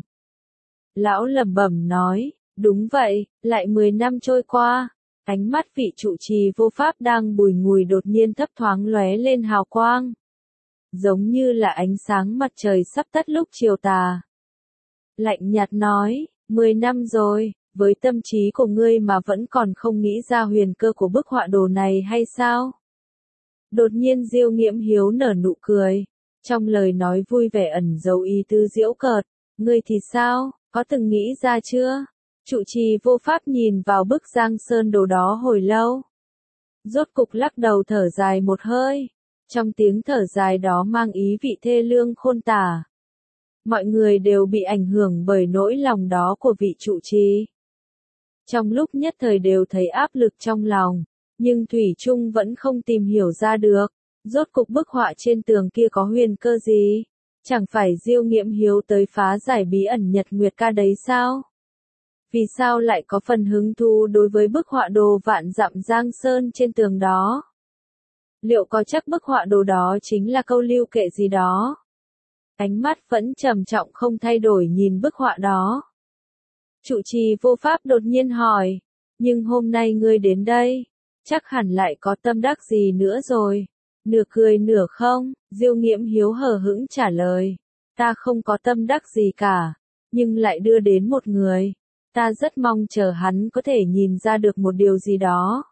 Lão lẩm bẩm nói, đúng vậy, lại mười năm trôi qua, ánh mắt vị trụ trì vô pháp đang bùi ngùi đột nhiên thấp thoáng lóe lên hào quang, giống như là ánh sáng mặt trời sắp tắt lúc chiều tà. Lạnh nhạt nói, mười năm rồi, với tâm trí của ngươi mà vẫn còn không nghĩ ra huyền cơ của bức họa đồ này hay sao? Đột nhiên Diêu Nghiễm Hiếu nở nụ cười, trong lời nói vui vẻ ẩn giấu ý tứ giễu cợt, ngươi thì sao, có từng nghĩ ra chưa? Trụ trì vô pháp nhìn vào bức Giang Sơn đồ đó hồi lâu, rốt cục lắc đầu thở dài một hơi, trong tiếng thở dài đó mang ý vị thê lương khôn tả. Mọi người đều bị ảnh hưởng bởi nỗi lòng đó của vị trụ trì. Trong lúc nhất thời đều thấy áp lực trong lòng, nhưng Thủy Trung vẫn không tìm hiểu ra được, rốt cục bức họa trên tường kia có huyền cơ gì? Chẳng phải Diêu Nghiễm Hiếu tới phá giải bí ẩn Nhật Nguyệt Ca đấy sao? Vì sao lại có phần hứng thú đối với bức họa đồ vạn dặm Giang Sơn trên tường đó? Liệu có chắc bức họa đồ đó chính là câu lưu kệ gì đó? Ánh mắt vẫn trầm trọng không thay đổi nhìn bức họa đó. Trụ trì vô pháp đột nhiên hỏi, nhưng hôm nay ngươi đến đây, chắc hẳn lại có tâm đắc gì nữa rồi. Nửa cười nửa không, Diêu Nghiễm Hiếu hờ hững trả lời, ta không có tâm đắc gì cả, nhưng lại đưa đến một người. Ta rất mong chờ hắn có thể nhìn ra được một điều gì đó.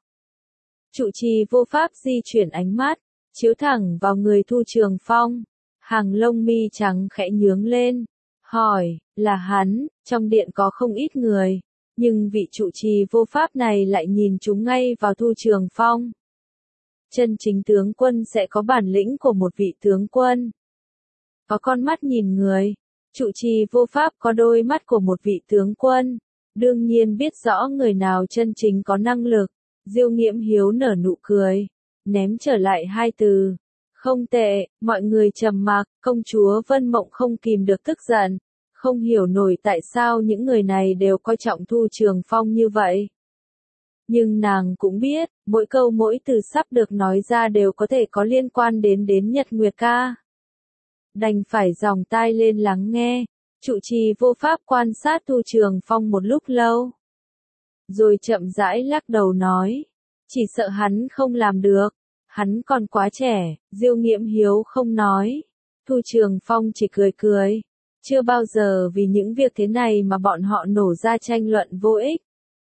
Trụ trì vô pháp di chuyển ánh mắt, chiếu thẳng vào người Thu Trường Phong. Hàng lông mi trắng khẽ nhướng lên, hỏi, là hắn, trong điện có không ít người, nhưng vị trụ trì vô pháp này lại nhìn chúng ngay vào Thu Trường Phong. Chân chính tướng quân sẽ có bản lĩnh của một vị tướng quân. Có con mắt nhìn người, trụ trì vô pháp có đôi mắt của một vị tướng quân, đương nhiên biết rõ người nào chân chính có năng lực. Diêu Nghiễm Hiếu nở nụ cười, ném trở lại hai từ. Không tệ, mọi người trầm mặc, công chúa Vân Mộng không kìm được tức giận, không hiểu nổi tại sao những người này đều coi trọng Thu Trường Phong như vậy. Nhưng nàng cũng biết, mỗi câu mỗi từ sắp được nói ra đều có thể có liên quan đến đến Nhật Nguyệt Ca. Đành phải dòng tai lên lắng nghe, trụ trì vô pháp quan sát Thu Trường Phong một lúc lâu. Rồi chậm rãi lắc đầu nói, chỉ sợ hắn không làm được, hắn còn quá trẻ. Diêu Nghiễm Hiếu không nói, Thu Trường Phong chỉ cười cười, chưa bao giờ vì những việc thế này mà bọn họ nổ ra tranh luận vô ích.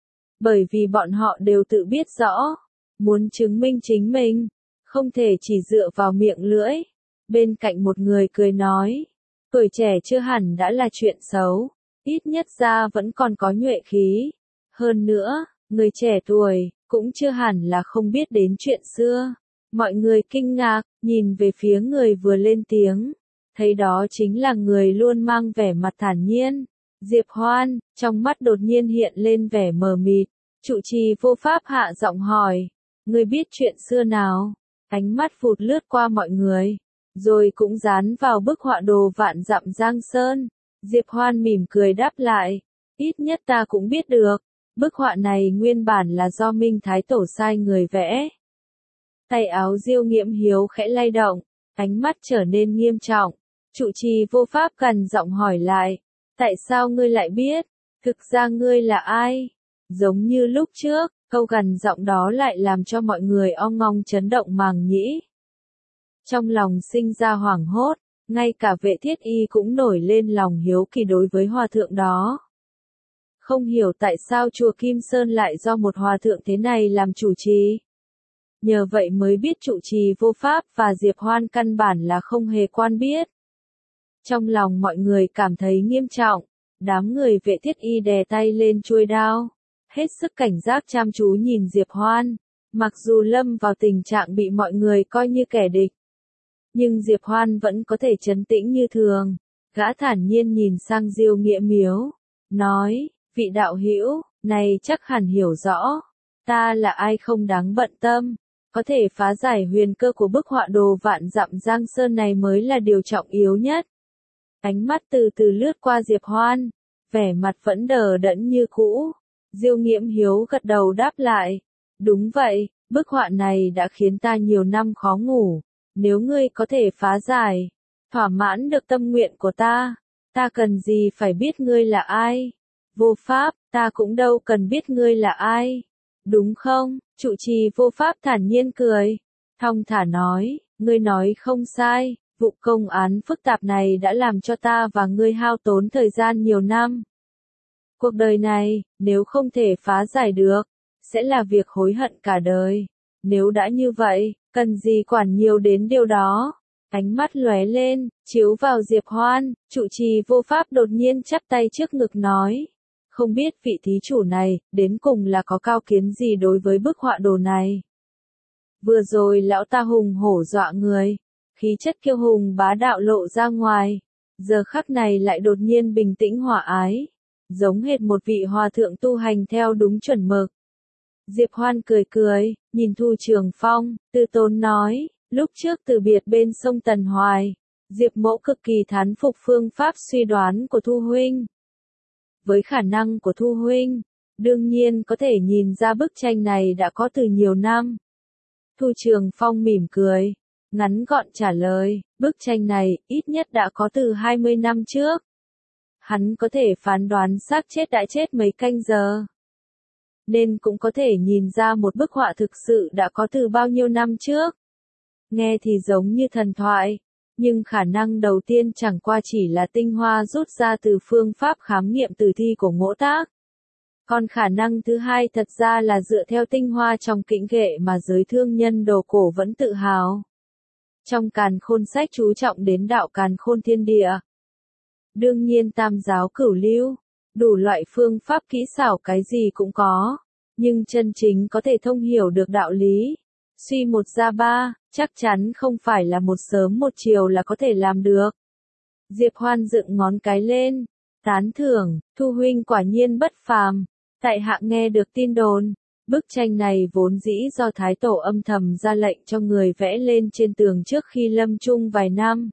Bởi vì bọn họ đều tự biết rõ, muốn chứng minh chính mình, không thể chỉ dựa vào miệng lưỡi. Bên cạnh một người cười nói, tuổi trẻ chưa hẳn đã là chuyện xấu, ít nhất ra vẫn còn có nhuệ khí. Hơn nữa, người trẻ tuổi, cũng chưa hẳn là không biết đến chuyện xưa. Mọi người kinh ngạc, nhìn về phía người vừa lên tiếng, thấy đó chính là người luôn mang vẻ mặt thản nhiên. Diệp Hoan, trong mắt đột nhiên hiện lên vẻ mờ mịt, trụ trì vô pháp hạ giọng hỏi, người biết chuyện xưa nào? Ánh mắt phụt lướt qua mọi người, rồi cũng dán vào bức họa đồ vạn dặm Giang Sơn. Diệp Hoan mỉm cười đáp lại, ít nhất ta cũng biết được. Bức họa này nguyên bản là do Minh Thái Tổ sai người vẽ. Tay áo Diêu Nghiễm Hiếu khẽ lay động, ánh mắt trở nên nghiêm trọng. Trụ trì vô pháp gần giọng hỏi lại, tại sao ngươi lại biết? Thực ra ngươi là ai? Giống như lúc trước, câu gần giọng đó lại làm cho mọi người ong ong chấn động màng nhĩ. Trong lòng sinh ra hoảng hốt, ngay cả Vệ Thiết Y cũng nổi lên lòng hiếu kỳ đối với hòa thượng đó. Không hiểu tại sao chùa Kim Sơn lại do một hòa thượng thế này làm chủ trì. Nhờ vậy mới biết trụ trì vô pháp và Diệp Hoan căn bản là không hề quan biết. Trong lòng mọi người cảm thấy nghiêm trọng, đám người Vệ Thiết Y đè tay lên chuôi đao, hết sức cảnh giác chăm chú nhìn Diệp Hoan. Mặc dù lâm vào tình trạng bị mọi người coi như kẻ địch, nhưng Diệp Hoan vẫn có thể trấn tĩnh như thường. Gã thản nhiên nhìn sang Diêu Nghiễm Hiếu, nói, vị đạo hữu này chắc hẳn hiểu rõ, ta là ai không đáng bận tâm, có thể phá giải huyền cơ của bức họa đồ vạn dặm Giang Sơn này mới là điều trọng yếu nhất. Ánh mắt từ từ lướt qua Diệp Hoan, vẻ mặt vẫn đờ đẫn như cũ. Diêu Nghiễm Hiếu gật đầu đáp lại, đúng vậy, bức họa này đã khiến ta nhiều năm khó ngủ, nếu ngươi có thể phá giải, thỏa mãn được tâm nguyện của ta, ta cần gì phải biết ngươi là ai? Vô pháp, ta cũng đâu cần biết ngươi là ai, đúng không? Trụ trì vô pháp thản nhiên cười, thong thả nói, ngươi nói không sai, vụ công án phức tạp này đã làm cho ta và ngươi hao tốn thời gian nhiều năm. Cuộc đời này, nếu không thể phá giải được, sẽ là việc hối hận cả đời. Nếu đã như vậy, cần gì quản nhiều đến điều đó? Ánh mắt lóe lên, chiếu vào Diệp Hoan, trụ trì vô pháp đột nhiên chắp tay trước ngực nói. Không biết vị thí chủ này, đến cùng là có cao kiến gì đối với bức họa đồ này? Vừa rồi lão ta hùng hổ dọa người, khí chất kiêu hùng bá đạo lộ ra ngoài, giờ khắc này lại đột nhiên bình tĩnh hòa ái, giống hệt một vị hòa thượng tu hành theo đúng chuẩn mực. Diệp Hoan cười cười, nhìn Thu Trường Phong, tư tốn nói, lúc trước từ biệt bên sông Tần Hoài, Diệp Mỗ cực kỳ thán phục phương pháp suy đoán của Thu huynh. Với khả năng của Thu huynh, đương nhiên có thể nhìn ra bức tranh này đã có từ nhiều năm. Thu Trường Phong mỉm cười, ngắn gọn trả lời, bức tranh này ít nhất đã có từ hai mươi năm trước. Hắn có thể phán đoán xác chết đã chết mấy canh giờ, nên cũng có thể nhìn ra một bức họa thực sự đã có từ bao nhiêu năm trước. Nghe thì giống như thần thoại, Nhưng khả năng đầu tiên chẳng qua chỉ là tinh hoa rút ra từ phương pháp khám nghiệm tử thi của Ngỗ Tác. Còn khả năng thứ hai thật ra là dựa theo tinh hoa trong kĩnh ghệ mà giới thương nhân đồ cổ vẫn tự hào. Trong Càn Khôn sách chú trọng đến đạo Càn Khôn thiên địa. Đương nhiên tam giáo cửu lưu, đủ loại phương pháp kỹ xảo cái gì cũng có. Nhưng chân chính có thể thông hiểu được đạo lý, suy một ra ba, chắc chắn không phải là một sớm một chiều là có thể làm được. Diệp Hoan dựng ngón cái lên, tán thưởng, Thu huynh quả nhiên bất phàm. Tại hạ nghe được tin đồn, bức tranh này vốn dĩ do Thái Tổ âm thầm ra lệnh cho người vẽ lên trên tường trước khi lâm chung vài năm.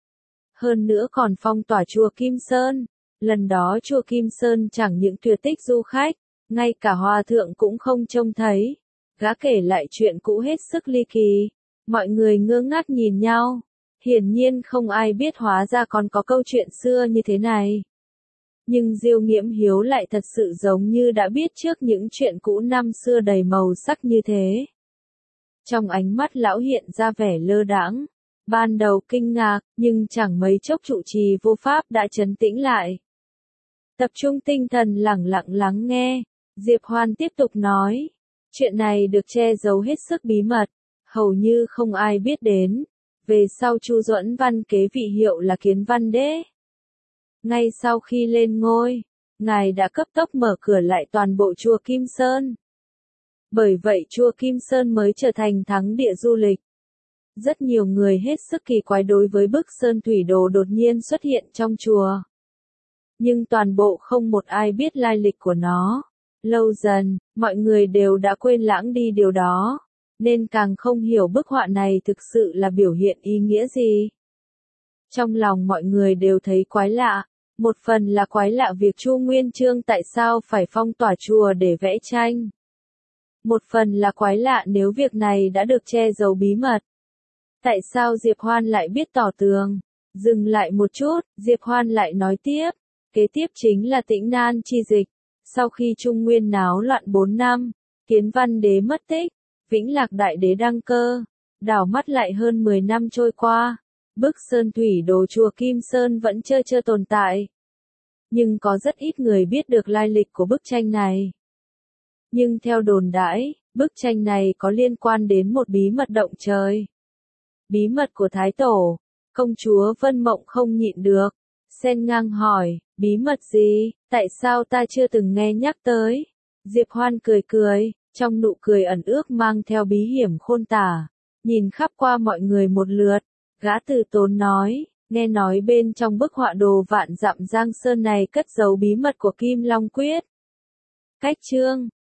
Hơn nữa còn phong tỏa chùa Kim Sơn, lần đó chùa Kim Sơn chẳng những tuyệt tích du khách, ngay cả hòa thượng cũng không trông thấy. Gã kể lại chuyện cũ hết sức ly kỳ, mọi người ngơ ngác nhìn nhau, hiển nhiên không ai biết hóa ra còn có câu chuyện xưa như thế này. Nhưng Diêu Nghiễm Hiếu lại thật sự giống như đã biết trước những chuyện cũ năm xưa đầy màu sắc như thế. Trong ánh mắt lão hiện ra vẻ lơ đãng, ban đầu kinh ngạc, nhưng chẳng mấy chốc trụ trì vô pháp đã trấn tĩnh lại. Tập trung tinh thần lẳng lặng lắng nghe, Diệp Hoan tiếp tục nói, chuyện này được che giấu hết sức bí mật, hầu như không ai biết đến. Về sau Chu Duẫn Văn kế vị hiệu là Kiến Văn Đế. Ngay sau khi lên ngôi, ngài đã cấp tốc mở cửa lại toàn bộ chùa Kim Sơn. Bởi vậy chùa Kim Sơn mới trở thành thắng địa du lịch. Rất nhiều người hết sức kỳ quái đối với bức sơn thủy đồ đột nhiên xuất hiện trong chùa. Nhưng toàn bộ không một ai biết lai lịch của nó. Lâu dần, mọi người đều đã quên lãng đi điều đó, nên càng không hiểu bức họa này thực sự là biểu hiện ý nghĩa gì. Trong lòng mọi người đều thấy quái lạ, một phần là quái lạ việc Chu Nguyên Chương tại sao phải phong tỏa chùa để vẽ tranh. Một phần là quái lạ nếu việc này đã được che giấu bí mật. Tại sao Diệp Hoan lại biết tỏ tường? Dừng lại một chút, Diệp Hoan lại nói tiếp, kế tiếp chính là Tĩnh Nan chi dịch. Sau khi Trung Nguyên náo loạn bốn năm, Kiến Văn Đế mất tích, Vĩnh Lạc Đại Đế đăng cơ, đảo mắt lại hơn mười năm trôi qua, bức sơn thủy đồ chùa Kim Sơn vẫn trơ trơ tồn tại. Nhưng có rất ít người biết được lai lịch của bức tranh này. Nhưng theo đồn đãi, bức tranh này có liên quan đến một bí mật động trời. Bí mật của Thái Tổ. Công chúa Vân Mộng không nhịn được, xen ngang hỏi, bí mật gì, tại sao ta chưa từng nghe nhắc tới? Diệp Hoan cười cười, trong nụ cười ẩn ước mang theo bí hiểm khôn tả, nhìn khắp qua mọi người một lượt, gã từ tốn nói, nghe nói bên trong bức họa đồ vạn dặm Giang Sơn này cất giấu bí mật của Kim Long Quyết. Cách chương